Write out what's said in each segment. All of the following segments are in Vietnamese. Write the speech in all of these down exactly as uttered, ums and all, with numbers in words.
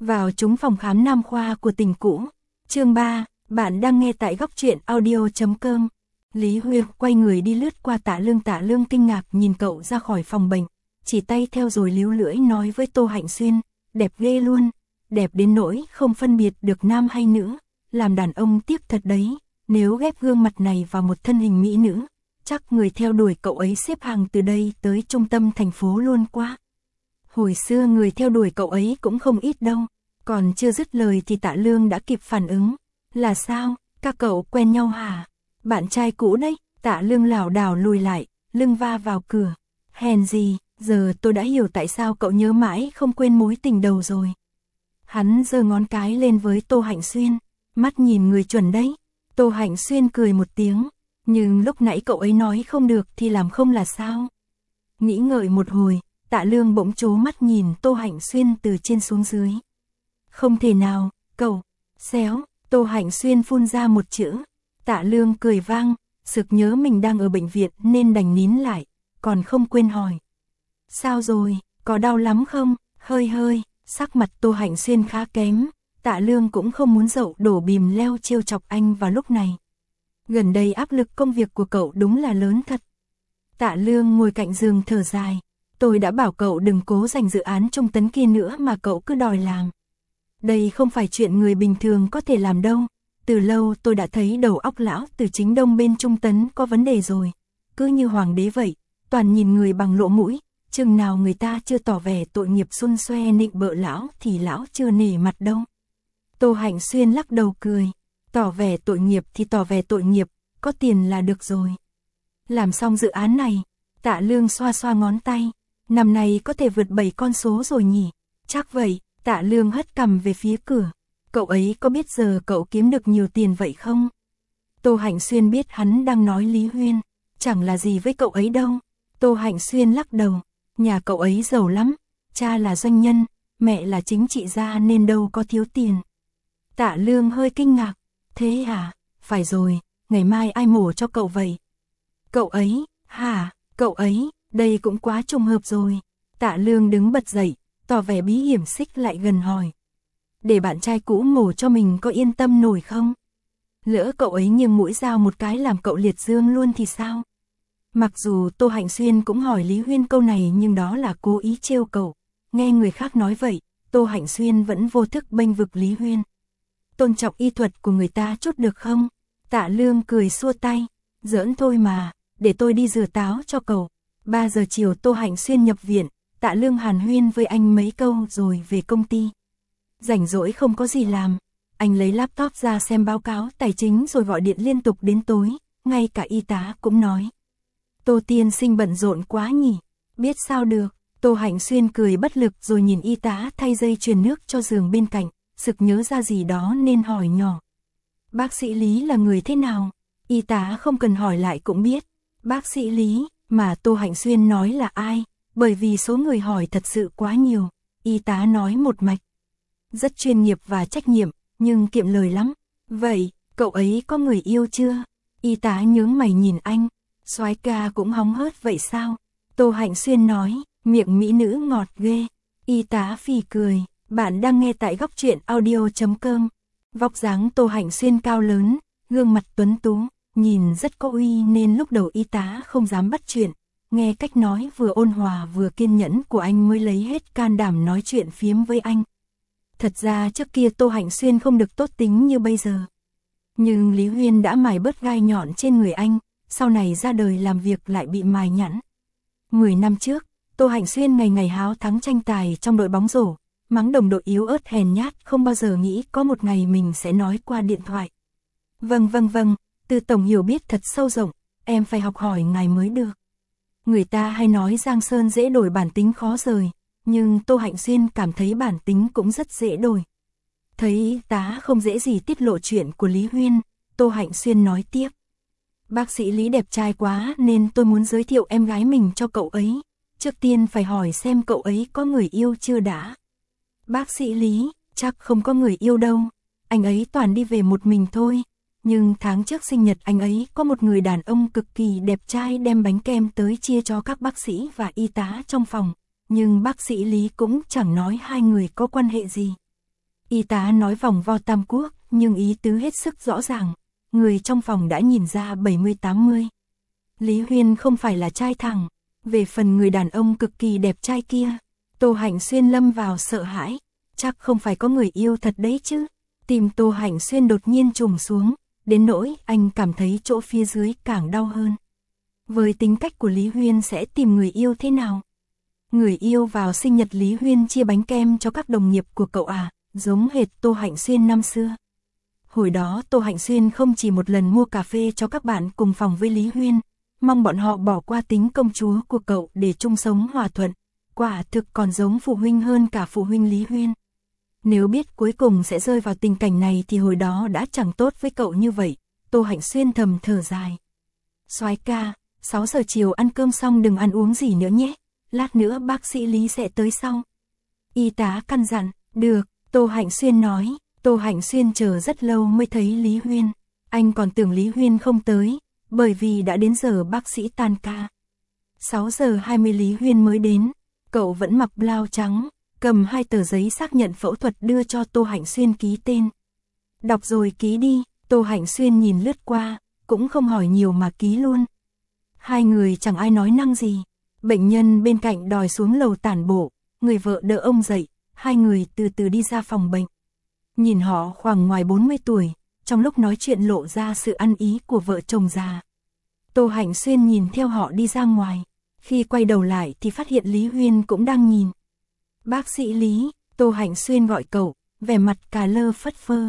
vào trúng phòng khám nam khoa của tỉnh cũ. Chương ba, bạn đang nghe tại góc truyện audio chấm com. Lý Huyên quay người đi lướt qua Tạ Lương. Tạ Lương kinh ngạc nhìn cậu ra khỏi phòng bệnh, chỉ tay theo rồi líu lưỡi nói với Tô Hạnh Xuyên, đẹp ghê luôn, đẹp đến nỗi không phân biệt được nam hay nữ, làm đàn ông tiếc thật đấy, nếu ghép gương mặt này vào một thân hình mỹ nữ, chắc người theo đuổi cậu ấy xếp hàng từ đây tới trung tâm thành phố luôn quá. Hồi xưa người theo đuổi cậu ấy cũng không ít đâu, còn chưa dứt lời thì Tạ Lương đã kịp phản ứng, là sao, các cậu quen nhau hả? Bạn trai cũ đấy. Tạ Lương lảo đảo lùi lại, lưng va vào cửa. Hèn gì, giờ tôi đã hiểu tại sao cậu nhớ mãi không quên mối tình đầu rồi. Hắn giơ ngón cái lên với Tô Hạnh Xuyên, mắt nhìn người chuẩn đấy. Tô Hạnh Xuyên cười một tiếng, nhưng lúc nãy cậu ấy nói không được thì làm không là sao? Nghĩ ngợi một hồi, Tạ Lương bỗng trố mắt nhìn Tô Hạnh Xuyên từ trên xuống dưới. Không thể nào, cậu, xéo, Tô Hạnh Xuyên phun ra một chữ. Tạ Lương cười vang, sực nhớ mình đang ở bệnh viện nên đành nín lại, còn không quên hỏi. Sao rồi, có đau lắm không? Hơi hơi, sắc mặt Tô Hạnh Xuyên khá kém, Tạ Lương cũng không muốn dậu đổ bìm leo trêu chọc anh vào lúc này. Gần đây áp lực công việc của cậu đúng là lớn thật. Tạ Lương ngồi cạnh giường thở dài, tôi đã bảo cậu đừng cố giành dự án Trung Tấn kia nữa mà cậu cứ đòi làm. Đây không phải chuyện người bình thường có thể làm đâu. Từ lâu tôi đã thấy đầu óc lão Từ Chính Đông bên Trung Tấn có vấn đề rồi. Cứ như hoàng đế vậy, toàn nhìn người bằng lỗ mũi, chừng nào người ta chưa tỏ vẻ tội nghiệp xun xoe nịnh bợ lão thì lão chưa nể mặt đâu. Tô Hạnh Xuyên lắc đầu cười, tỏ vẻ tội nghiệp thì tỏ vẻ tội nghiệp, có tiền là được rồi. Làm xong dự án này, Tạ Lương xoa xoa ngón tay, năm nay có thể vượt bảy con số rồi nhỉ? Chắc vậy. Tạ Lương hất cằm về phía cửa. Cậu ấy có biết giờ cậu kiếm được nhiều tiền vậy không? Tô Hạnh Xuyên biết hắn đang nói Lý Huyên, chẳng là gì với cậu ấy đâu. Tô Hạnh Xuyên lắc đầu, nhà cậu ấy giàu lắm, cha là doanh nhân, mẹ là chính trị gia nên đâu có thiếu tiền. Tạ Lương hơi kinh ngạc, thế hả? Phải rồi, ngày mai ai mổ cho cậu vậy? Cậu ấy, hả? Cậu ấy, đây cũng quá trùng hợp rồi. Tạ Lương đứng bật dậy, tỏ vẻ bí hiểm xích lại gần hỏi. Để bạn trai cũ mổ cho mình có yên tâm nổi không? Lỡ cậu ấy nghiêng mũi dao một cái làm cậu liệt dương luôn thì sao? Mặc dù Tô Hạnh Xuyên cũng hỏi Lý Huyên câu này nhưng đó là cố ý trêu cậu. Nghe người khác nói vậy, Tô Hạnh Xuyên vẫn vô thức bênh vực Lý Huyên. Tôn trọng y thuật của người ta chút được không? Tạ Lương cười xua tay, giỡn thôi mà, để tôi đi rửa táo cho cậu. ba giờ chiều Tô Hạnh Xuyên nhập viện, Tạ Lương hàn huyên với anh mấy câu rồi về công ty. Rảnh rỗi không có gì làm, anh lấy laptop ra xem báo cáo tài chính rồi gọi điện liên tục đến tối, ngay cả y tá cũng nói. Tô tiên sinh bận rộn quá nhỉ, biết sao được. Tô Hạnh Xuyên cười bất lực rồi nhìn y tá thay dây chuyền nước cho giường bên cạnh, sực nhớ ra gì đó nên hỏi nhỏ. Bác sĩ Lý là người thế nào? Y tá không cần hỏi lại cũng biết. Bác sĩ Lý, mà Tô Hạnh Xuyên nói là ai? Bởi vì số người hỏi thật sự quá nhiều, y tá nói một mạch. Rất chuyên nghiệp và trách nhiệm, nhưng kiệm lời lắm. Vậy, cậu ấy có người yêu chưa? Y tá nhướng mày nhìn anh, soái ca cũng hóng hớt vậy sao? Tô Hạnh Xuyên nói, miệng mỹ nữ ngọt ghê. Y tá phì cười, bạn đang nghe tại góc truyện audio chấm com. Vóc dáng Tô Hạnh Xuyên cao lớn, gương mặt tuấn tú, nhìn rất có uy nên lúc đầu y tá không dám bắt chuyện. Nghe cách nói vừa ôn hòa vừa kiên nhẫn của anh mới lấy hết can đảm nói chuyện phiếm với anh. Thật ra trước kia Tô Hạnh Xuyên không được tốt tính như bây giờ. Nhưng Lý Huyên đã mài bớt gai nhọn trên người anh, sau này ra đời làm việc lại bị mài nhẵn. Mười năm trước, Tô Hạnh Xuyên ngày ngày háo thắng tranh tài trong đội bóng rổ, mắng đồng đội yếu ớt hèn nhát không bao giờ nghĩ có một ngày mình sẽ nói qua điện thoại. Vâng vâng vâng, Từ tổng hiểu biết thật sâu rộng, em phải học hỏi ngài mới được. Người ta hay nói Giang Sơn dễ đổi bản tính khó rời, nhưng Tô Hạnh Xuyên cảm thấy bản tính cũng rất dễ đổi. Thấy y tá không dễ gì tiết lộ chuyện của Lý Huyên, Tô Hạnh Xuyên nói tiếp. Bác sĩ Lý đẹp trai quá nên tôi muốn giới thiệu em gái mình cho cậu ấy. Trước tiên phải hỏi xem cậu ấy có người yêu chưa đã. Bác sĩ Lý, chắc không có người yêu đâu. Anh ấy toàn đi về một mình thôi. Nhưng tháng trước sinh nhật anh ấy có một người đàn ông cực kỳ đẹp trai đem bánh kem tới chia cho các bác sĩ và y tá trong phòng. Nhưng bác sĩ Lý cũng chẳng nói hai người có quan hệ gì. Y tá nói vòng vo tam quốc, nhưng ý tứ hết sức rõ ràng. Người trong phòng đã nhìn ra bảy mươi tám mươi. Lý Huyên không phải là trai thẳng. Về phần người đàn ông cực kỳ đẹp trai kia, Tô Hạnh Xuyên lâm vào sợ hãi. Chắc không phải có người yêu thật đấy chứ. Tim Tô Hạnh Xuyên đột nhiên trùng xuống, đến nỗi anh cảm thấy chỗ phía dưới càng đau hơn. Với tính cách của Lý Huyên sẽ tìm người yêu thế nào? Người yêu vào sinh nhật Lý Huyên chia bánh kem cho các đồng nghiệp của cậu à, giống hệt Tô Hạnh Xuyên năm xưa. Hồi đó Tô Hạnh Xuyên không chỉ một lần mua cà phê cho các bạn cùng phòng với Lý Huyên, mong bọn họ bỏ qua tính công chúa của cậu để chung sống hòa thuận, quả thực còn giống phụ huynh hơn cả phụ huynh Lý Huyên. Nếu biết cuối cùng sẽ rơi vào tình cảnh này thì hồi đó đã chẳng tốt với cậu như vậy, Tô Hạnh Xuyên thầm thở dài. Soái ca, sáu giờ chiều ăn cơm xong đừng ăn uống gì nữa nhé, lát nữa bác sĩ Lý sẽ tới sau. Y tá căn dặn, được, Tô Hạnh Xuyên nói. Tô Hạnh Xuyên chờ rất lâu mới thấy Lý Huyên, anh còn tưởng Lý Huyên không tới, bởi vì đã đến giờ bác sĩ tan ca. sáu giờ hai mươi Lý Huyên mới đến, cậu vẫn mặc blau trắng, cầm hai tờ giấy xác nhận phẫu thuật đưa cho Tô Hạnh Xuyên ký tên. Đọc rồi ký đi, Tô Hạnh Xuyên nhìn lướt qua, cũng không hỏi nhiều mà ký luôn. Hai người chẳng ai nói năng gì, bệnh nhân bên cạnh đòi xuống lầu tản bộ, người vợ đỡ ông dậy, hai người từ từ đi ra phòng bệnh. Nhìn họ khoảng ngoài bốn mươi tuổi, trong lúc nói chuyện lộ ra sự ăn ý của vợ chồng già. Tô Hạnh Xuyên nhìn theo họ đi ra ngoài, khi quay đầu lại thì phát hiện Lý Huyên cũng đang nhìn. Bác sĩ Lý, Tô Hạnh Xuyên gọi cậu, vẻ mặt cà lơ phất phơ.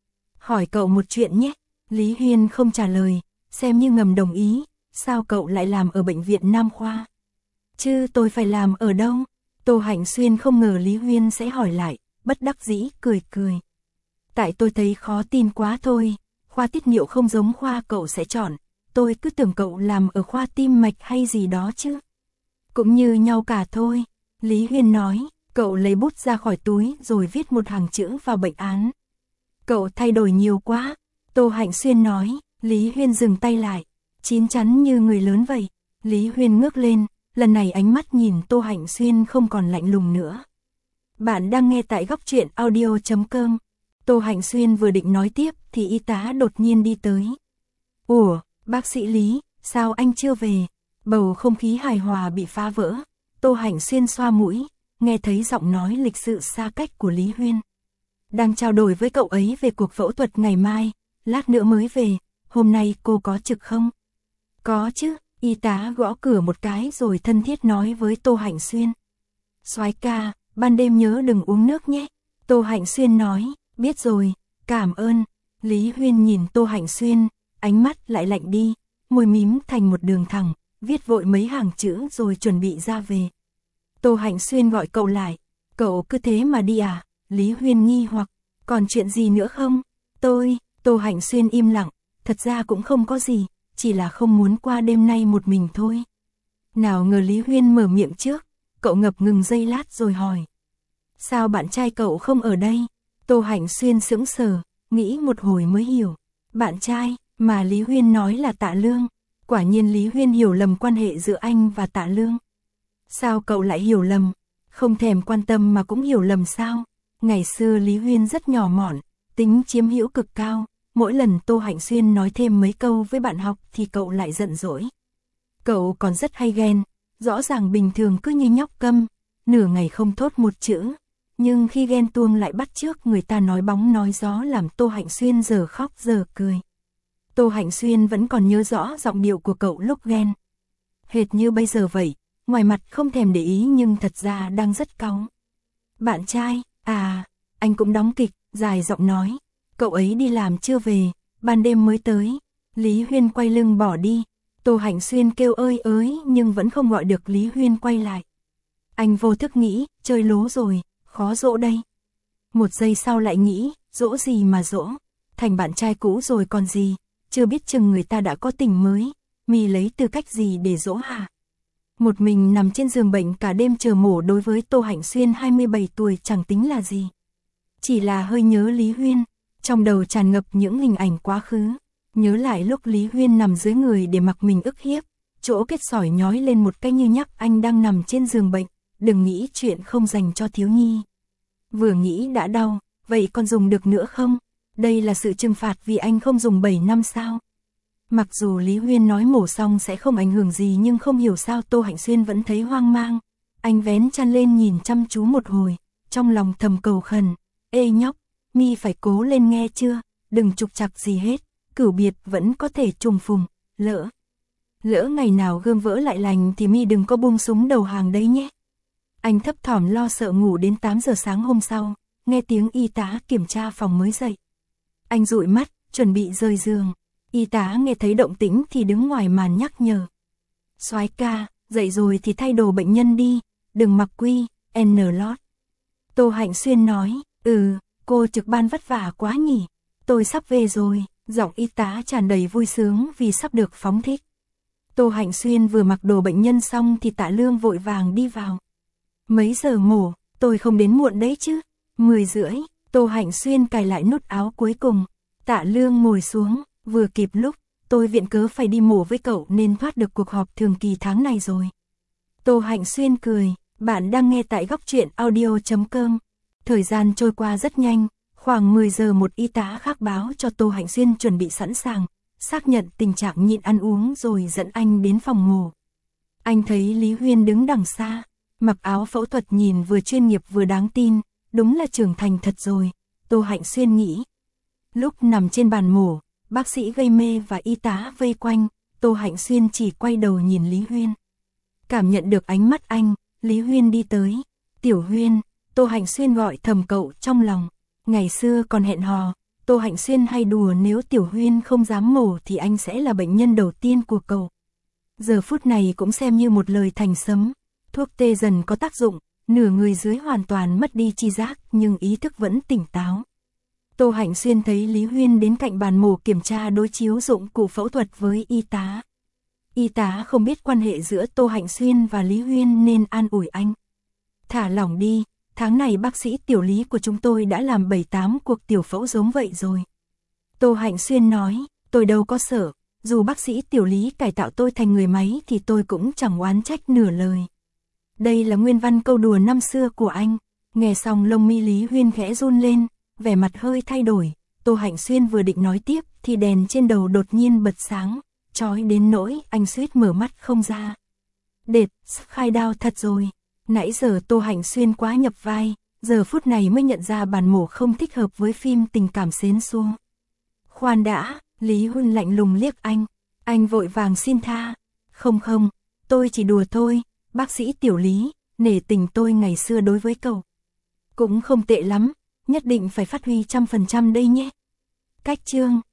Hỏi cậu một chuyện nhé, Lý Huyên không trả lời, xem như ngầm đồng ý, sao cậu lại làm ở bệnh viện Nam Khoa? Chứ tôi phải làm ở đâu? Tô Hạnh Xuyên không ngờ Lý Huyên sẽ hỏi lại, bất đắc dĩ cười cười. Tại tôi thấy khó tin quá thôi, khoa tiết niệu không giống khoa cậu sẽ chọn, tôi cứ tưởng cậu làm ở khoa tim mạch hay gì đó chứ. Cũng như nhau cả thôi, Lý Huyên nói, cậu lấy bút ra khỏi túi rồi viết một hàng chữ vào bệnh án. Cậu thay đổi nhiều quá, Tô Hạnh Xuyên nói, Lý Huyên dừng tay lại, chín chắn như người lớn vậy. Lý Huyên ngước lên, lần này ánh mắt nhìn Tô Hạnh Xuyên không còn lạnh lùng nữa. Bạn đang nghe tại góc truyện audio chấm com. Tô Hạnh Xuyên vừa định nói tiếp thì y tá đột nhiên đi tới. Ủa, bác sĩ Lý, sao anh chưa về? Bầu không khí hài hòa bị phá vỡ. Tô Hạnh Xuyên xoa mũi, nghe thấy giọng nói lịch sự xa cách của Lý Huyên. Đang trao đổi với cậu ấy về cuộc phẫu thuật ngày mai, lát nữa mới về, hôm nay cô có trực không? Có chứ, y tá gõ cửa một cái rồi thân thiết nói với Tô Hạnh Xuyên. Soái ca, ban đêm nhớ đừng uống nước nhé. Tô Hạnh Xuyên nói, biết rồi, cảm ơn. Lý Huyên nhìn Tô Hạnh Xuyên, ánh mắt lại lạnh đi, môi mím thành một đường thẳng, viết vội mấy hàng chữ rồi chuẩn bị ra về. Tô Hạnh Xuyên gọi cậu lại, cậu cứ thế mà đi à? Lý Huyên nghi hoặc, còn chuyện gì nữa không? Tôi, Tô Hạnh Xuyên im lặng, thật ra cũng không có gì, chỉ là không muốn qua đêm nay một mình thôi. Nào ngờ Lý Huyên mở miệng trước, cậu ngập ngừng giây lát rồi hỏi. Sao bạn trai cậu không ở đây? Tô Hạnh Xuyên sững sờ, nghĩ một hồi mới hiểu. Bạn trai, mà Lý Huyên nói là Tạ Lương. Quả nhiên Lý Huyên hiểu lầm quan hệ giữa anh và Tạ Lương. Sao cậu lại hiểu lầm? Không thèm quan tâm mà cũng hiểu lầm sao? Ngày xưa Lý Huyên rất nhỏ mọn, tính chiếm hữu cực cao. Mỗi lần Tô Hạnh Xuyên nói thêm mấy câu với bạn học thì cậu lại giận dỗi. Cậu còn rất hay ghen, rõ ràng bình thường cứ như nhóc câm, nửa ngày không thốt một chữ. Nhưng khi ghen tuông lại bắt chước người ta nói bóng nói gió làm Tô Hạnh Xuyên giờ khóc giờ cười. Tô Hạnh Xuyên vẫn còn nhớ rõ giọng điệu của cậu lúc ghen. Hệt như bây giờ vậy, ngoài mặt không thèm để ý nhưng thật ra đang rất cáu. Bạn trai, à, anh cũng đóng kịch, dài giọng nói. Cậu ấy đi làm chưa về, ban đêm mới tới. Lý Huyên quay lưng bỏ đi. Tô Hạnh Xuyên kêu ơi ới nhưng vẫn không gọi được Lý Huyên quay lại. Anh vô thức nghĩ, chơi lố rồi, khó dỗ đây. Một giây sau lại nghĩ, dỗ gì mà dỗ, thành bạn trai cũ rồi còn gì, chưa biết chừng người ta đã có tình mới, mì lấy tư cách gì để dỗ hả? Một mình nằm trên giường bệnh cả đêm chờ mổ đối với Tô Hạnh Xuyên hai mươi bảy tuổi chẳng tính là gì. Chỉ là hơi nhớ Lý Huyên, trong đầu tràn ngập những hình ảnh quá khứ, nhớ lại lúc Lý Huyên nằm dưới người để mặc mình ức hiếp, chỗ kết sỏi nhói lên một cái như nhắc anh đang nằm trên giường bệnh, đừng nghĩ chuyện không dành cho thiếu nhi. Vừa nghĩ đã đau, vậy còn dùng được nữa không? Đây là sự trừng phạt vì anh không dùng bảy năm sao? Mặc dù Lý Huyên nói mổ xong sẽ không ảnh hưởng gì nhưng không hiểu sao Tô Hạnh Xuyên vẫn thấy hoang mang. Anh vén chăn lên nhìn chăm chú một hồi, trong lòng thầm cầu khẩn. Ê nhóc, mi phải cố lên nghe chưa, đừng trục trặc gì hết, cửu biệt vẫn có thể trùng phùng, lỡ. Lỡ ngày nào gươm vỡ lại lành thì mi đừng có buông súng đầu hàng đấy nhé. Anh thấp thỏm lo sợ ngủ đến tám giờ sáng hôm sau, nghe tiếng y tá kiểm tra phòng mới dậy. Anh dụi mắt, chuẩn bị rời giường. Y tá nghe thấy động tĩnh thì đứng ngoài màn nhắc nhở. Soái ca, dậy rồi thì thay đồ bệnh nhân đi, đừng mặc quy, N lót. Tô Hạnh Xuyên nói, ừ, cô trực ban vất vả quá nhỉ, tôi sắp về rồi, giọng y tá tràn đầy vui sướng vì sắp được phóng thích. Tô Hạnh Xuyên vừa mặc đồ bệnh nhân xong thì Tạ Lương vội vàng đi vào. Mấy giờ mổ, tôi không đến muộn đấy chứ, mười rưỡi, Tô Hạnh Xuyên cài lại nút áo cuối cùng. Tạ Lương ngồi xuống, vừa kịp lúc, tôi viện cớ phải đi mổ với cậu nên thoát được cuộc họp thường kỳ tháng này rồi. Tô Hạnh Xuyên cười, bạn đang nghe tại góc truyện audio chấm com. Thời gian trôi qua rất nhanh, khoảng mười giờ một y tá khác báo cho Tô Hạnh Xuyên chuẩn bị sẵn sàng, xác nhận tình trạng nhịn ăn uống rồi dẫn anh đến phòng mổ. Anh thấy Lý Huyên đứng đằng xa, mặc áo phẫu thuật nhìn vừa chuyên nghiệp vừa đáng tin, đúng là trưởng thành thật rồi, Tô Hạnh Xuyên nghĩ. Lúc nằm trên bàn mổ, bác sĩ gây mê và y tá vây quanh, Tô Hạnh Xuyên chỉ quay đầu nhìn Lý Huyên. Cảm nhận được ánh mắt anh, Lý Huyên đi tới. Tiểu Huyên, Tô Hạnh Xuyên gọi thầm cậu trong lòng. Ngày xưa còn hẹn hò, Tô Hạnh Xuyên hay đùa nếu Tiểu Huyên không dám mổ thì anh sẽ là bệnh nhân đầu tiên của cậu. Giờ phút này cũng xem như một lời thành sấm. Thuốc tê dần có tác dụng, nửa người dưới hoàn toàn mất đi tri giác nhưng ý thức vẫn tỉnh táo. Tô Hạnh Xuyên thấy Lý Huyên đến cạnh bàn mổ kiểm tra đối chiếu dụng cụ phẫu thuật với y tá. Y tá không biết quan hệ giữa Tô Hạnh Xuyên và Lý Huyên nên an ủi anh. Thả lỏng đi, tháng này bác sĩ tiểu Lý của chúng tôi đã làm bảy tám cuộc tiểu phẫu giống vậy rồi. Tô Hạnh Xuyên nói, tôi đâu có sợ, dù bác sĩ tiểu Lý cải tạo tôi thành người máy thì tôi cũng chẳng oán trách nửa lời. Đây là nguyên văn câu đùa năm xưa của anh. Nghe xong lông mi Lý Huyên khẽ run lên, vẻ mặt hơi thay đổi. Tô Hạnh Xuyên vừa định nói tiếp thì đèn trên đầu đột nhiên bật sáng, chói đến nỗi anh suýt mở mắt không ra. Đệt, khai đao thật rồi. Nãy giờ Tô Hạnh Xuyên quá nhập vai, giờ phút này mới nhận ra bàn mổ không thích hợp với phim tình cảm xến xua. Khoan đã, Lý Huyên lạnh lùng liếc anh. Anh vội vàng xin tha. Không không, tôi chỉ đùa thôi, bác sĩ tiểu Lý, nể tình tôi ngày xưa đối với cậu cũng không tệ lắm, nhất định phải phát huy trăm phần trăm đây nhé. Cách chương